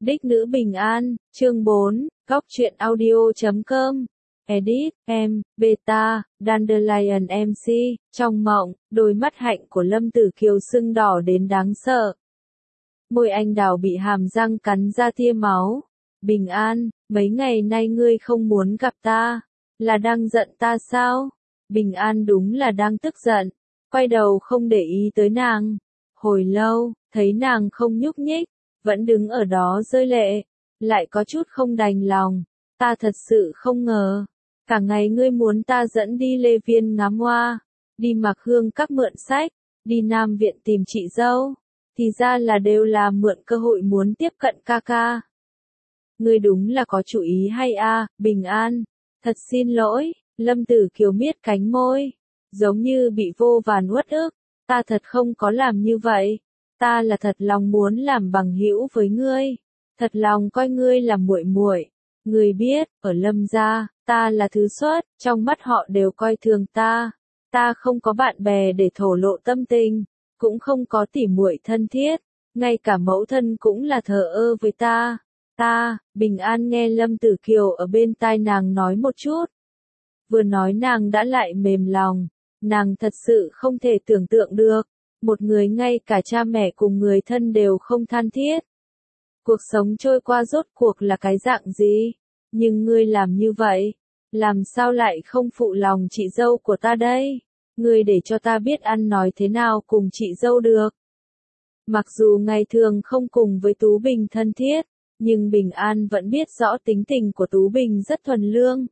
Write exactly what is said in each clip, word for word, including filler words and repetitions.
Đích nữ bình an, chương bốn, góc truyện audio chấm com. Edit, em, Beta, Dandelion em xê, trong mộng, đôi mắt hạnh của Lâm Tử Kiều sưng đỏ đến đáng sợ. Môi anh đào bị hàm răng cắn ra tia máu. Bình an, mấy ngày nay ngươi không muốn gặp ta, là đang giận ta sao? Bình an đúng là đang tức giận, quay đầu không để ý tới nàng. Hồi lâu, thấy nàng không nhúc nhích, vẫn đứng ở đó rơi lệ, lại có chút không đành lòng. Ta thật sự không ngờ, cả ngày ngươi muốn ta dẫn đi Lê Viên ngắm hoa, đi Mạc Hương các mượn sách, đi Nam Viện tìm chị dâu, thì ra là đều là mượn cơ hội muốn tiếp cận ca ca. Ngươi đúng là có chủ ý hay a, à, Bình an. Thật xin lỗi, Lâm Tử Kiều miết cánh môi, giống như bị vô vàn uất ức. Ta thật không có làm như vậy. Ta là thật lòng muốn làm bằng hữu với ngươi, thật lòng coi ngươi là muội muội. Ngươi biết, ở Lâm gia, ta là thứ xuất, trong mắt họ đều coi thường ta. Ta không có bạn bè để thổ lộ tâm tình, cũng không có tỉ muội thân thiết, ngay cả mẫu thân cũng là thờ ơ với ta. Ta, Bình an nghe Lâm Tử Kiều ở bên tai nàng nói một chút. Vừa nói nàng đã lại mềm lòng, nàng thật sự không thể tưởng tượng được. Một người ngay cả cha mẹ cùng người thân đều không than thiết. Cuộc sống trôi qua rốt cuộc là cái dạng gì? Nhưng ngươi làm như vậy, làm sao lại không phụ lòng chị dâu của ta đây? Ngươi để cho ta biết ăn nói thế nào cùng chị dâu được. Mặc dù ngày thường không cùng với Tú Bình thân thiết, nhưng Bình An vẫn biết rõ tính tình của Tú Bình rất thuần lương.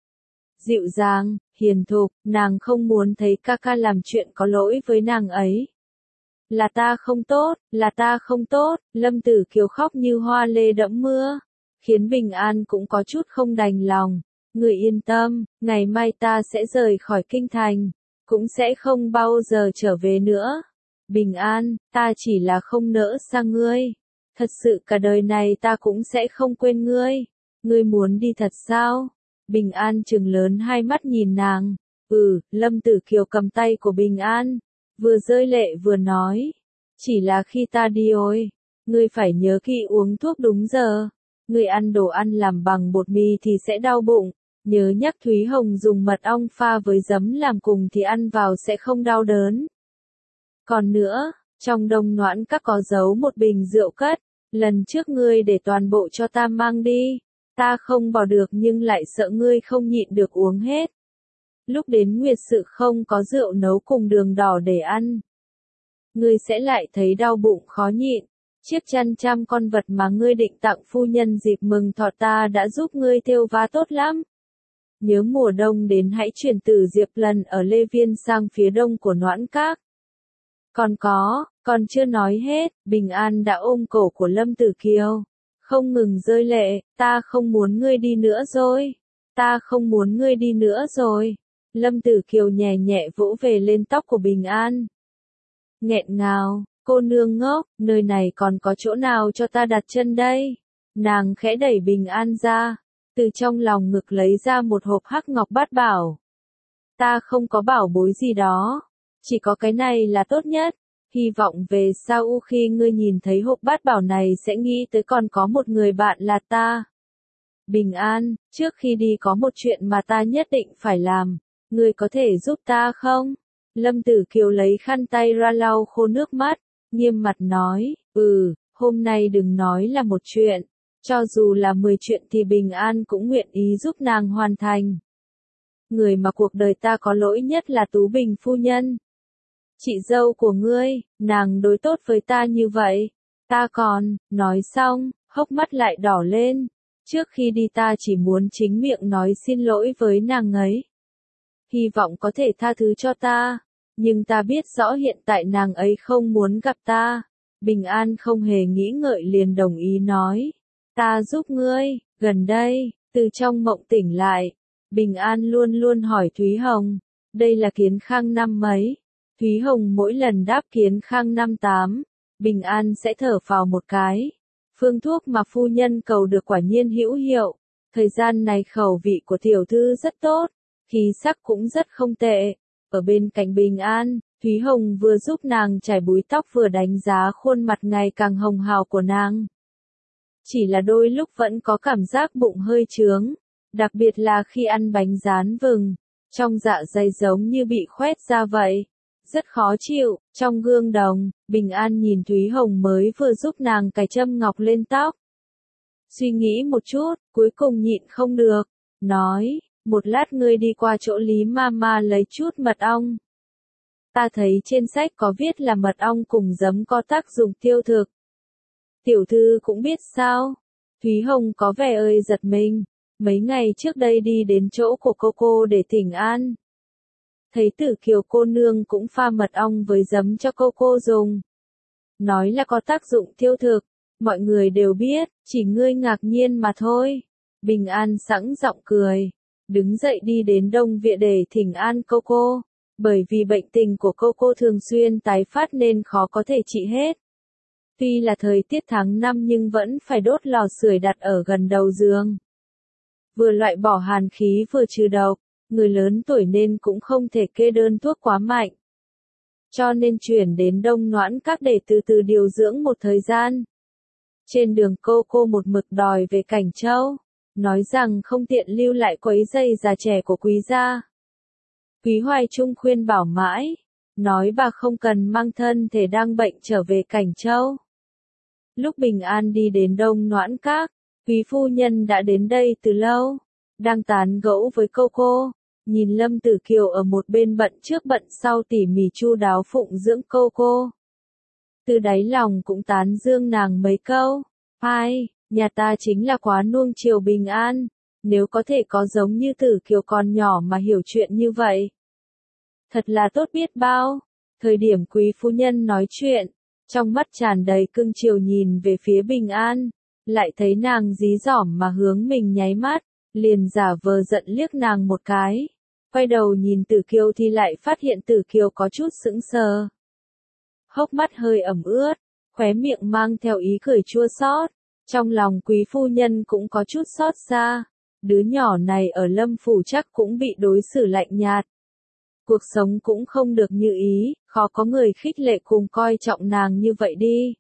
Dịu dàng, hiền thục, nàng không muốn thấy ca ca làm chuyện có lỗi với nàng ấy. Là ta không tốt, là ta không tốt, Lâm Tử Kiều khóc như hoa lê đẫm mưa, khiến Bình An cũng có chút không đành lòng. Người yên tâm, ngày mai ta sẽ rời khỏi kinh thành, cũng sẽ không bao giờ trở về nữa. Bình An, ta chỉ là không nỡ xa ngươi, thật sự cả đời này ta cũng sẽ không quên ngươi. Ngươi muốn đi thật sao? Bình An trừng lớn hai mắt nhìn nàng. Ừ, Lâm Tử Kiều cầm tay của Bình An, vừa rơi lệ vừa nói, chỉ là khi ta đi ôi, ngươi phải nhớ kỹ uống thuốc đúng giờ, ngươi ăn đồ ăn làm bằng bột mì thì sẽ đau bụng, nhớ nhắc Thúy Hồng dùng mật ong pha với giấm làm cùng thì ăn vào sẽ không đau đớn. Còn nữa, trong đông noãn các có giấu một bình rượu cất, lần trước ngươi để toàn bộ cho ta mang đi, ta không bỏ được nhưng lại sợ ngươi không nhịn được uống hết. Lúc đến nguyệt sự không có rượu nấu cùng đường đỏ để ăn, ngươi sẽ lại thấy đau bụng khó nhịn. Chiếc chăn trăm con vật mà ngươi định tặng phu nhân dịp mừng thọ ta đã giúp ngươi thêu vá tốt lắm. Nhớ mùa đông đến hãy chuyển từ Diệp Lần ở Lê Viên sang phía đông của Noãn Các. Còn có, còn chưa nói hết, Bình An đã ôm cổ của Lâm Tử Kiều, không ngừng rơi lệ, ta không muốn ngươi đi nữa rồi, ta không muốn ngươi đi nữa rồi. Lâm Tử Kiều nhẹ nhẹ vỗ về lên tóc của Bình An. Nghẹn ngào, cô nương ngốc, nơi này còn có chỗ nào cho ta đặt chân đây? Nàng khẽ đẩy Bình An ra, từ trong lòng ngực lấy ra một hộp hắc ngọc bát bảo. Ta không có bảo bối gì đó, chỉ có cái này là tốt nhất. Hy vọng về sau khi ngươi nhìn thấy hộp bát bảo này sẽ nghĩ tới còn có một người bạn là ta. Bình An, trước khi đi có một chuyện mà ta nhất định phải làm. Ngươi có thể giúp ta không? Lâm Tử Kiều lấy khăn tay ra lau khô nước mắt, nghiêm mặt nói, ừ, hôm nay đừng nói là một chuyện, cho dù là mười chuyện thì Bình An cũng nguyện ý giúp nàng hoàn thành. Người mà cuộc đời ta có lỗi nhất là Tú Bình phu nhân. Chị dâu của ngươi, nàng đối tốt với ta như vậy, ta còn, nói xong, hốc mắt lại đỏ lên, trước khi đi ta chỉ muốn chính miệng nói xin lỗi với nàng ấy. Hy vọng có thể tha thứ cho ta, nhưng ta biết rõ hiện tại nàng ấy không muốn gặp ta. Bình An không hề nghĩ ngợi liền đồng ý nói, ta giúp ngươi. Gần đây, từ trong mộng tỉnh lại, Bình An luôn luôn hỏi Thúy Hồng, đây là Kiến Khang năm mấy? Thúy Hồng mỗi lần đáp Kiến Khang năm tám, Bình An sẽ thở phào một cái. Phương thuốc mà phu nhân cầu được quả nhiên hữu hiệu, thời gian này khẩu vị của tiểu thư rất tốt, khí sắc cũng rất không tệ. Ở bên cạnh Bình An, Thúy Hồng vừa giúp nàng chải búi tóc vừa đánh giá khuôn mặt ngày càng hồng hào của nàng. chỉ là đôi lúc vẫn có cảm giác bụng hơi chướng, đặc biệt là khi ăn bánh rán vừng, trong dạ dày giống như bị khoét ra vậy, rất khó chịu. Trong gương đồng, Bình An nhìn Thúy Hồng mới vừa giúp nàng cài châm ngọc lên tóc. Suy nghĩ một chút, cuối cùng nhịn không được, nói, một lát ngươi đi qua chỗ Lý Mama lấy chút mật ong. Ta thấy trên sách có viết là mật ong cùng giấm có tác dụng tiêu thực. Tiểu thư cũng biết sao? Thúy Hồng có vẻ ơi giật mình, mấy ngày trước đây đi đến chỗ của cô cô để thỉnh an. Thấy Tử Kiều cô nương cũng pha mật ong với giấm cho cô cô dùng. Nói là có tác dụng tiêu thực, mọi người đều biết, chỉ ngươi ngạc nhiên mà thôi. Bình An sẵn giọng cười, đứng dậy đi đến Đông Viện để thỉnh an cô cô, bởi vì bệnh tình của cô cô thường xuyên tái phát nên khó có thể trị hết. Tuy là thời tiết tháng năm nhưng vẫn phải đốt lò sưởi đặt ở gần đầu giường. Vừa loại bỏ hàn khí vừa trừ độc, người lớn tuổi nên cũng không thể kê đơn thuốc quá mạnh. Cho nên chuyển đến Đông Noãn Các để từ từ điều dưỡng một thời gian. Trên đường cô cô một mực đòi về Cảnh Châu, nói rằng không tiện lưu lại quấy rầy già trẻ của Quý gia. Quý Hoài Trung khuyên bảo mãi, nói bà không cần mang thân thể đang bệnh trở về Cảnh Châu. Lúc Bình An đi đến Đông Noãn Các, Quý phu nhân đã đến đây từ lâu, đang tán gẫu với cô cô, nhìn Lâm Tử Kiều ở một bên bận trước bận sau tỉ mỉ chu đáo phụng dưỡng cô cô. Từ đáy lòng cũng tán dương nàng mấy câu, ai, nhà ta chính là quá nuông chiều Bình An, nếu có thể có giống như Tử Kiều còn nhỏ mà hiểu chuyện như vậy. Thật là tốt biết bao. Thời điểm quý phu nhân nói chuyện, trong mắt tràn đầy cưng chiều nhìn về phía Bình An, lại thấy nàng dí dỏm mà hướng mình nháy mắt, liền giả vờ giận liếc nàng một cái. Quay đầu nhìn Tử Kiều thì lại phát hiện Tử Kiều có chút sững sờ. Hốc mắt hơi ẩm ướt, khóe miệng mang theo ý cười chua xót. Trong lòng quý phu nhân cũng có chút xót xa. Đứa nhỏ này ở Lâm Phủ chắc cũng bị đối xử lạnh nhạt. Cuộc sống cũng không được như ý, khó có người khích lệ cùng coi trọng nàng như vậy đi.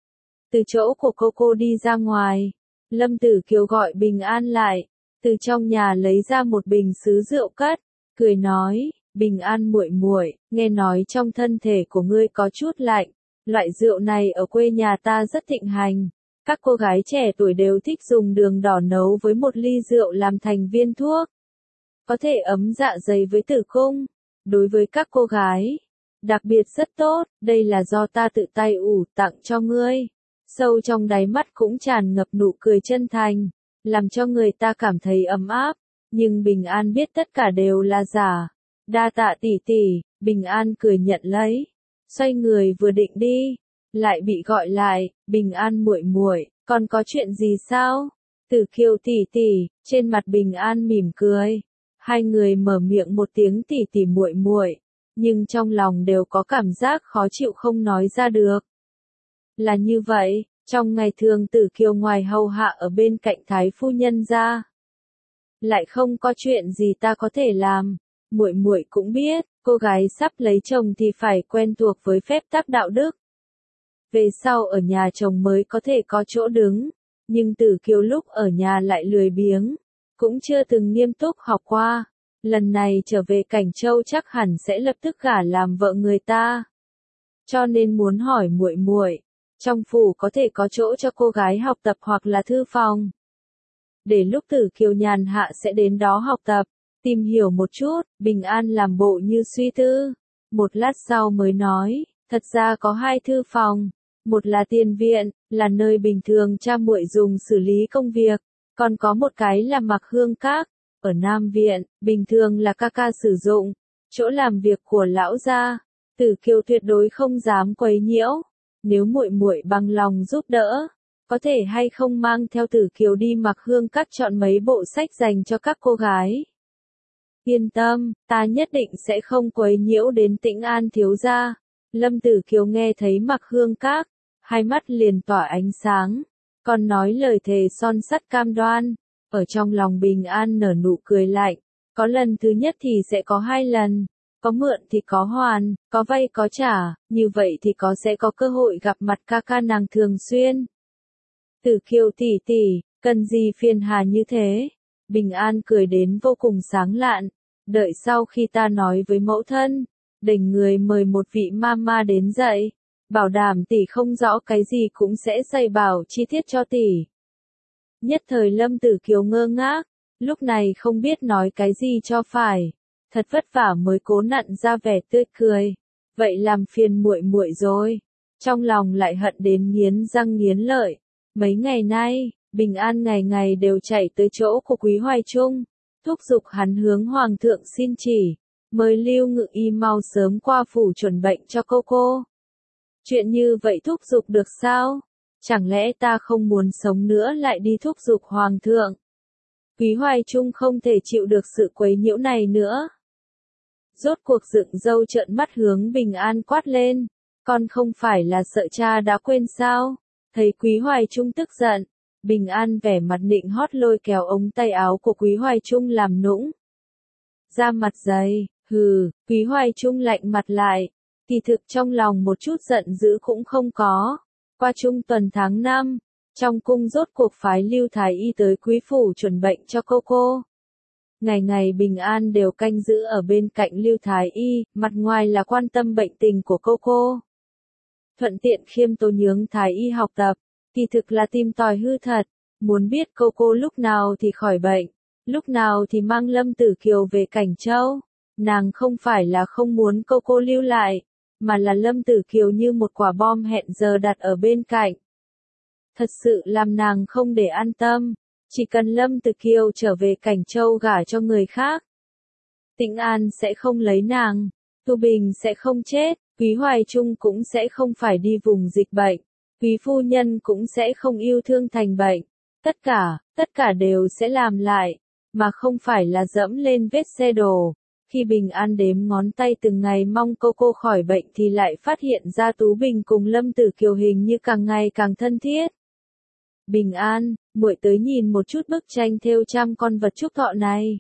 Từ chỗ của cô cô đi ra ngoài, Lâm Tử Kiều gọi Bình An lại, từ trong nhà lấy ra một bình sứ rượu cất, cười nói, Bình An muội muội, nghe nói trong thân thể của ngươi có chút lạnh, loại rượu này ở quê nhà ta rất thịnh hành, các cô gái trẻ tuổi đều thích dùng đường đỏ nấu với một ly rượu làm thành viên thuốc, có thể ấm dạ dày với tử cung, đối với các cô gái, đặc biệt rất tốt, đây là do ta tự tay ủ tặng cho ngươi. Sâu trong đáy mắt cũng tràn ngập nụ cười chân thành, làm cho người ta cảm thấy ấm áp, nhưng Bình An biết tất cả đều là giả. Đa tạ tỷ tỷ, Bình An cười nhận lấy, xoay người vừa định đi, lại bị gọi lại, Bình An muội muội, còn có chuyện gì sao? Tử Kiều tỷ tỷ, trên mặt Bình An mỉm cười, hai người mở miệng một tiếng tỷ tỷ muội muội, nhưng trong lòng đều có cảm giác khó chịu không nói ra được. Là như vậy, trong ngày thường Tử Kiều ngoài hầu hạ ở bên cạnh thái phu nhân ra, lại không có chuyện gì ta có thể làm. Muội muội cũng biết, cô gái sắp lấy chồng thì phải quen thuộc với phép tắc đạo đức. Về sau ở nhà chồng mới có thể có chỗ đứng, nhưng Tử Kiều lúc ở nhà lại lười biếng, cũng chưa từng nghiêm túc học qua. Lần này trở về Cảnh Châu chắc hẳn sẽ lập tức gả làm vợ người ta. Cho nên muốn hỏi muội muội, trong phủ có thể có chỗ cho cô gái học tập hoặc là thư phòng. Để lúc Tử Kiều nhàn hạ sẽ đến đó học tập, tìm hiểu một chút. Bình An làm bộ như suy tư, một lát sau mới nói, thật ra có hai thư phòng, một là tiền viện, là nơi bình thường cha muội dùng xử lý công việc, còn có một cái là Mặc Hương Các, ở Nam viện, bình thường là ca ca sử dụng, chỗ làm việc của lão gia. Tử Kiều tuyệt đối không dám quấy nhiễu, nếu muội muội bằng lòng giúp đỡ, có thể hay không mang theo Tử Kiều đi Mặc Hương Các chọn mấy bộ sách dành cho các cô gái. Yên tâm, ta nhất định sẽ không quấy nhiễu đến Tĩnh An thiếu gia. Lâm Tử Kiều nghe thấy Mặc Hương Các, hai mắt liền tỏa ánh sáng, còn nói lời thề son sắt cam đoan. Ở trong lòng Bình An nở nụ cười lạnh, có lần thứ nhất thì sẽ có hai lần, có mượn thì có hoàn, có vay có trả, như vậy thì có sẽ có cơ hội gặp mặt ca ca nàng thường xuyên. Tử Kiều tỷ tỷ, cần gì phiền hà như thế? Bình An cười đến vô cùng sáng lạn, đợi sau khi ta nói với mẫu thân, đỉnh người mời một vị mama đến dạy, bảo đảm tỷ không rõ cái gì cũng sẽ dạy bảo chi tiết cho tỷ. Nhất thời Lâm Tử Kiều ngơ ngác, lúc này không biết nói cái gì cho phải, thật vất vả mới cố nặn ra vẻ tươi cười, vậy làm phiền muội muội rồi. Trong lòng lại hận đến nghiến răng nghiến lợi, mấy ngày nay, Bình An ngày ngày đều chạy tới chỗ của Quý Hoài Trung, thúc giục hắn hướng hoàng thượng xin chỉ, mời Lưu Ngự Y mau sớm qua phủ chuẩn bệnh cho cô cô. Chuyện như vậy thúc giục được sao? Chẳng lẽ ta không muốn sống nữa lại đi thúc giục hoàng thượng? Quý Hoài Trung không thể chịu được sự quấy nhiễu này nữa. Rốt cuộc dựng râu trợn mắt hướng Bình An quát lên, con không phải là sợ cha đã quên sao? Thấy Quý Hoài Trung tức giận, Bình An vẻ mặt nịnh hót lôi kéo ống tay áo của Quý Hoài Trung làm nũng. Ra mặt dày, hừ, Quý Hoài Trung lạnh mặt lại, kỳ thực trong lòng một chút giận dữ cũng không có. Qua trung tuần tháng năm, trong cung rốt cuộc phái Lưu Thái Y tới quý phủ chuẩn bệnh cho cô cô. Ngày ngày Bình An đều canh giữ ở bên cạnh Lưu Thái Y, mặt ngoài là quan tâm bệnh tình của cô cô. Thuận tiện khiêm tốn nhướng Thái Y học tập, kỳ thực là tìm tòi hư thật, muốn biết cô cô lúc nào thì khỏi bệnh, lúc nào thì mang Lâm Tử Kiều về Cảnh Châu. Nàng không phải là không muốn cô cô lưu lại, mà là Lâm Tử Kiều như một quả bom hẹn giờ đặt ở bên cạnh. Thật sự làm nàng không để an tâm, chỉ cần Lâm Tử Kiều trở về Cảnh Châu gả cho người khác. Tĩnh An sẽ không lấy nàng, Tu Bình sẽ không chết, Quý Hoài Trung cũng sẽ không phải đi vùng dịch bệnh, Quý phu nhân cũng sẽ không yêu thương thành bệnh. Tất cả, tất cả đều sẽ làm lại, mà không phải là dẫm lên vết xe đổ. Khi Bình An đếm ngón tay từng ngày mong cô cô khỏi bệnh thì lại phát hiện ra Tú Bình cùng Lâm Tử Kiều hình như càng ngày càng thân thiết. Bình An, muội tới nhìn một chút bức tranh thêu trăm con vật chúc thọ này.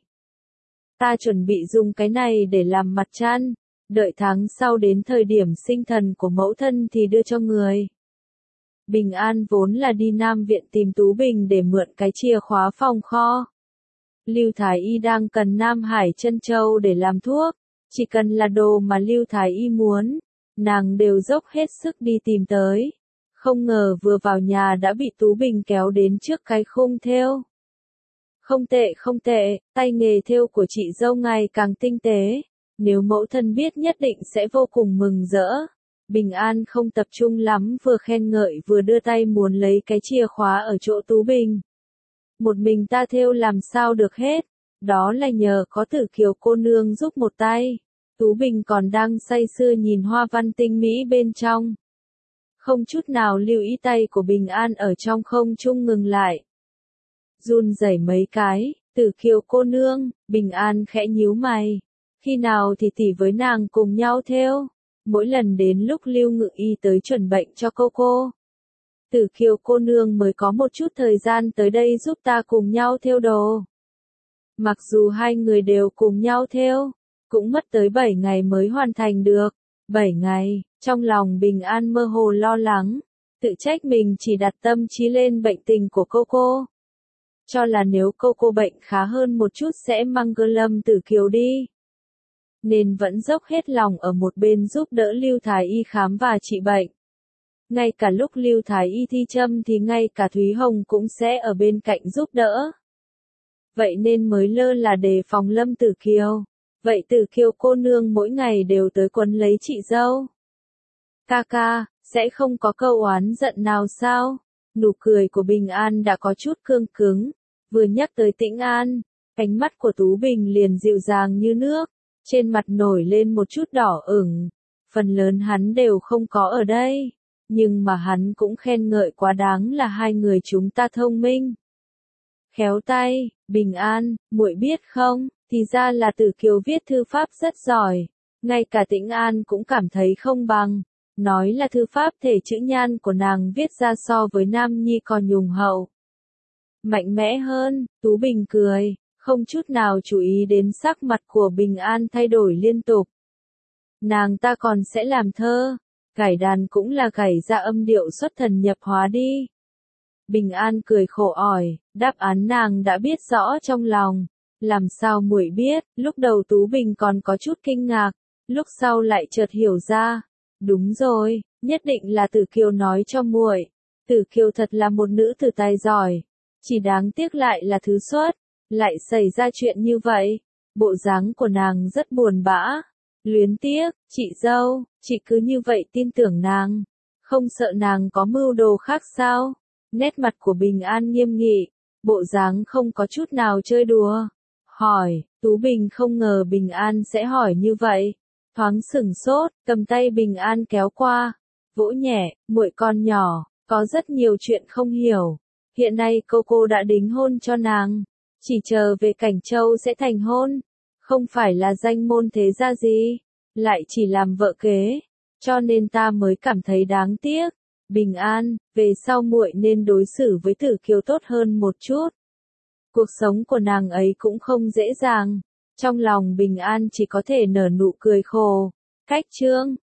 Ta chuẩn bị dùng cái này để làm mặt chăn, đợi tháng sau đến thời điểm sinh thần của mẫu thân thì đưa cho người. Bình An vốn là đi Nam Viện tìm Tú Bình để mượn cái chìa khóa phòng kho. Lưu Thái Y đang cần Nam Hải Trân Châu để làm thuốc, chỉ cần là đồ mà Lưu Thái Y muốn, nàng đều dốc hết sức đi tìm tới. Không ngờ vừa vào nhà đã bị Tú Bình kéo đến trước cái khung thêu. Không tệ không tệ, tay nghề thêu của chị dâu ngày càng tinh tế, nếu mẫu thân biết nhất định sẽ vô cùng mừng rỡ. Bình An không tập trung lắm, vừa khen ngợi vừa đưa tay muốn lấy cái chìa khóa ở chỗ Tú Bình. Một mình ta thêu làm sao được hết, đó là nhờ có Tử Kiều cô nương giúp một tay. Tú Bình còn đang say sưa nhìn hoa văn tinh mỹ bên trong. Không chút nào lưu ý tay của Bình An ở trong không trung ngừng lại. Run rẩy mấy cái, Tử Kiều cô nương, Bình An khẽ nhíu mày. Khi nào thì tỷ với nàng cùng nhau thêu? Mỗi lần đến lúc Lưu Ngự Y tới chuẩn bệnh cho cô cô, Tử Kiều cô nương mới có một chút thời gian tới đây giúp ta cùng nhau thêu đồ. Mặc dù hai người đều cùng nhau thêu, cũng mất tới bảy ngày mới hoàn thành được. bảy ngày, trong lòng Bình An mơ hồ lo lắng, tự trách mình chỉ đặt tâm trí lên bệnh tình của cô cô. Cho là nếu cô cô bệnh khá hơn một chút sẽ mang cơ Lâm Tử Kiều đi. Nên vẫn dốc hết lòng ở một bên giúp đỡ Lưu Thái Y khám và trị bệnh. Ngay cả lúc Lưu Thái Y thi châm thì ngay cả Thúy Hồng cũng sẽ ở bên cạnh giúp đỡ. Vậy nên mới lơ là đề phòng Lâm Tử Kiều. Vậy Tử Kiều cô nương mỗi ngày đều tới quấn lấy chị dâu. Ca ca, sẽ không có câu oán giận nào sao? Nụ cười của Bình An đã có chút cương cứng. Vừa nhắc tới Tĩnh An, ánh mắt của Tú Bình liền dịu dàng như nước. Trên mặt nổi lên một chút đỏ ửng. Phần lớn hắn đều không có ở đây. Nhưng mà hắn cũng khen ngợi quá đáng là hai người chúng ta thông minh. Khéo tay, Bình An, muội biết không, thì ra là Tử Kiều viết thư pháp rất giỏi. Ngay cả Tĩnh An cũng cảm thấy không bằng. Nói là thư pháp thể chữ nhan của nàng viết ra so với Nam Nhi còn nhùng hậu. Mạnh mẽ hơn, Tú Bình cười, không chút nào chú ý đến sắc mặt của Bình An thay đổi liên tục. Nàng ta còn sẽ làm thơ, gảy đàn cũng là gảy ra âm điệu xuất thần nhập hóa đi. Bình An cười khổ ỏi, đáp án nàng đã biết rõ trong lòng. Làm sao muội biết? Lúc đầu Tú Bình còn có chút kinh ngạc, lúc sau lại chợt hiểu ra. Đúng rồi, nhất định là Tử Kiều nói cho muội. Tử Kiều thật là một nữ tử tài giỏi, chỉ đáng tiếc lại là thứ xuất, lại xảy ra chuyện như vậy. Bộ dáng của nàng rất buồn bã, luyến tiếc, chị dâu, chị cứ như vậy tin tưởng nàng, không sợ nàng có mưu đồ khác sao? Nét mặt của Bình An nghiêm nghị, bộ dáng không có chút nào chơi đùa. Hỏi, Tú Bình không ngờ Bình An sẽ hỏi như vậy, thoáng sửng sốt, cầm tay Bình An kéo qua, vỗ nhẹ, muội con nhỏ, có rất nhiều chuyện không hiểu. Hiện nay cô cô đã đính hôn cho nàng, chỉ chờ về Cảnh Châu sẽ thành hôn, không phải là danh môn thế gia gì, lại chỉ làm vợ kế, cho nên ta mới cảm thấy đáng tiếc. Bình An, về sau muội nên đối xử với Tử Kiều tốt hơn một chút. Cuộc sống của nàng ấy cũng không dễ dàng. Trong lòng Bình An chỉ có thể nở nụ cười khổ. Cách chương